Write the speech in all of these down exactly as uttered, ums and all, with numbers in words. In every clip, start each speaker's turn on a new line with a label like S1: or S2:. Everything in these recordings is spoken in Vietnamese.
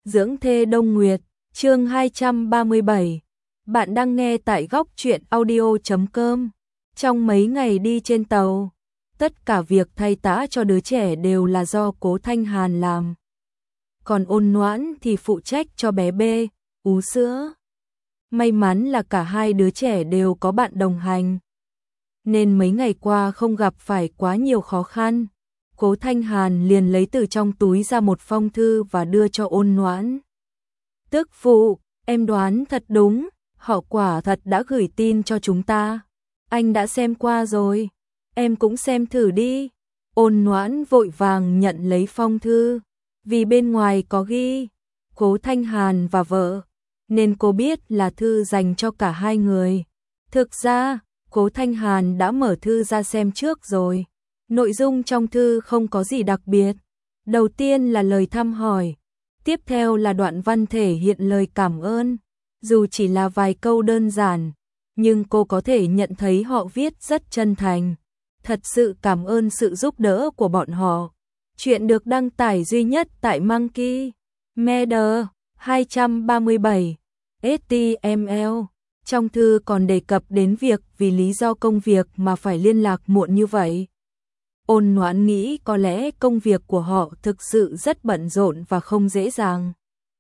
S1: Dưỡng thê Đông Nguyệt, chương hai trăm ba mươi bảy. Bạn đang nghe tại góc truyện audio chấm com. Trong mấy ngày đi trên tàu, tất cả việc thay tã cho đứa trẻ đều là do Cố Thanh Hàn làm. Còn Ôn Noãn thì phụ trách cho bé B, ú sữa. May mắn là cả hai đứa trẻ đều có bạn đồng hành, nên mấy ngày qua không gặp phải quá nhiều khó khăn. Cố Thanh Hàn liền lấy từ trong túi ra một phong thư và đưa cho Ôn Noãn. Tức phụ, em đoán thật đúng, họ quả thật đã gửi tin cho chúng ta. Anh đã xem qua rồi, em cũng xem thử đi. Ôn Noãn vội vàng nhận lấy phong thư, vì bên ngoài có ghi Cố Thanh Hàn và vợ, nên cô biết là thư dành cho cả hai người. Thực ra, Cố Thanh Hàn đã mở thư ra xem trước rồi. Nội dung trong thư không có gì đặc biệt. Đầu tiên là lời thăm hỏi, tiếp theo là đoạn văn thể hiện lời cảm ơn. Dù chỉ là vài câu đơn giản, nhưng cô có thể nhận thấy họ viết rất chân thành. Thật sự cảm ơn sự giúp đỡ của bọn họ. Chuyện được đăng tải duy nhất tại Monkey Media hai trăm ba mươi bảy ếch ti em el. Trong thư còn đề cập đến việc vì lý do công việc mà phải liên lạc muộn như vậy. Ôn Noãn nghĩ có lẽ công việc của họ thực sự rất bận rộn và không dễ dàng.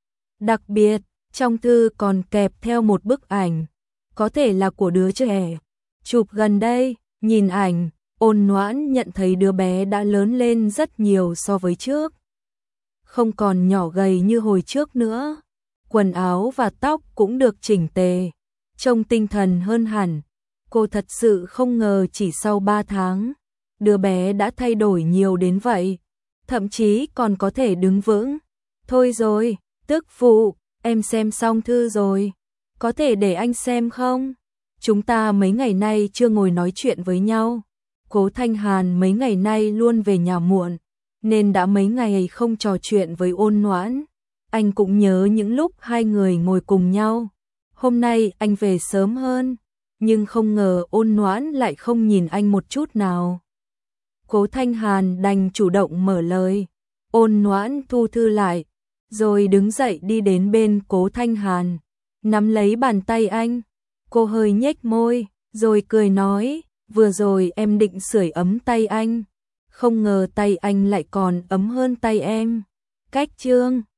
S1: Đặc biệt, trong thư còn kèm theo một bức ảnh, có thể là của đứa trẻ chụp gần đây. Nhìn ảnh, Ôn Noãn nhận thấy đứa bé đã lớn lên rất nhiều so với trước. Không còn nhỏ gầy như hồi trước nữa. Quần áo và tóc cũng được chỉnh tề, trông tinh thần hơn hẳn. Cô thật sự không ngờ chỉ sau ba tháng, đứa bé đã thay đổi nhiều đến vậy, thậm chí còn có thể đứng vững. Thôi rồi, tức phụ, em xem xong thư rồi, có thể để anh xem không? Chúng ta mấy ngày nay chưa ngồi nói chuyện với nhau. Cố Thanh Hàn mấy ngày nay luôn về nhà muộn, nên đã mấy ngày không trò chuyện với Ôn Noãn. Anh cũng nhớ những lúc hai người ngồi cùng nhau. Hôm nay anh về sớm hơn, nhưng không ngờ Ôn Noãn lại không nhìn anh một chút nào. Cố Thanh Hàn đành chủ động mở lời. Ôn Noãn thu thư lại, rồi đứng dậy đi đến bên Cố Thanh Hàn, nắm lấy bàn tay anh. Cô hơi nhếch môi, rồi cười nói, vừa rồi em định sưởi ấm tay anh, không ngờ tay anh lại còn ấm hơn tay em. Cách chương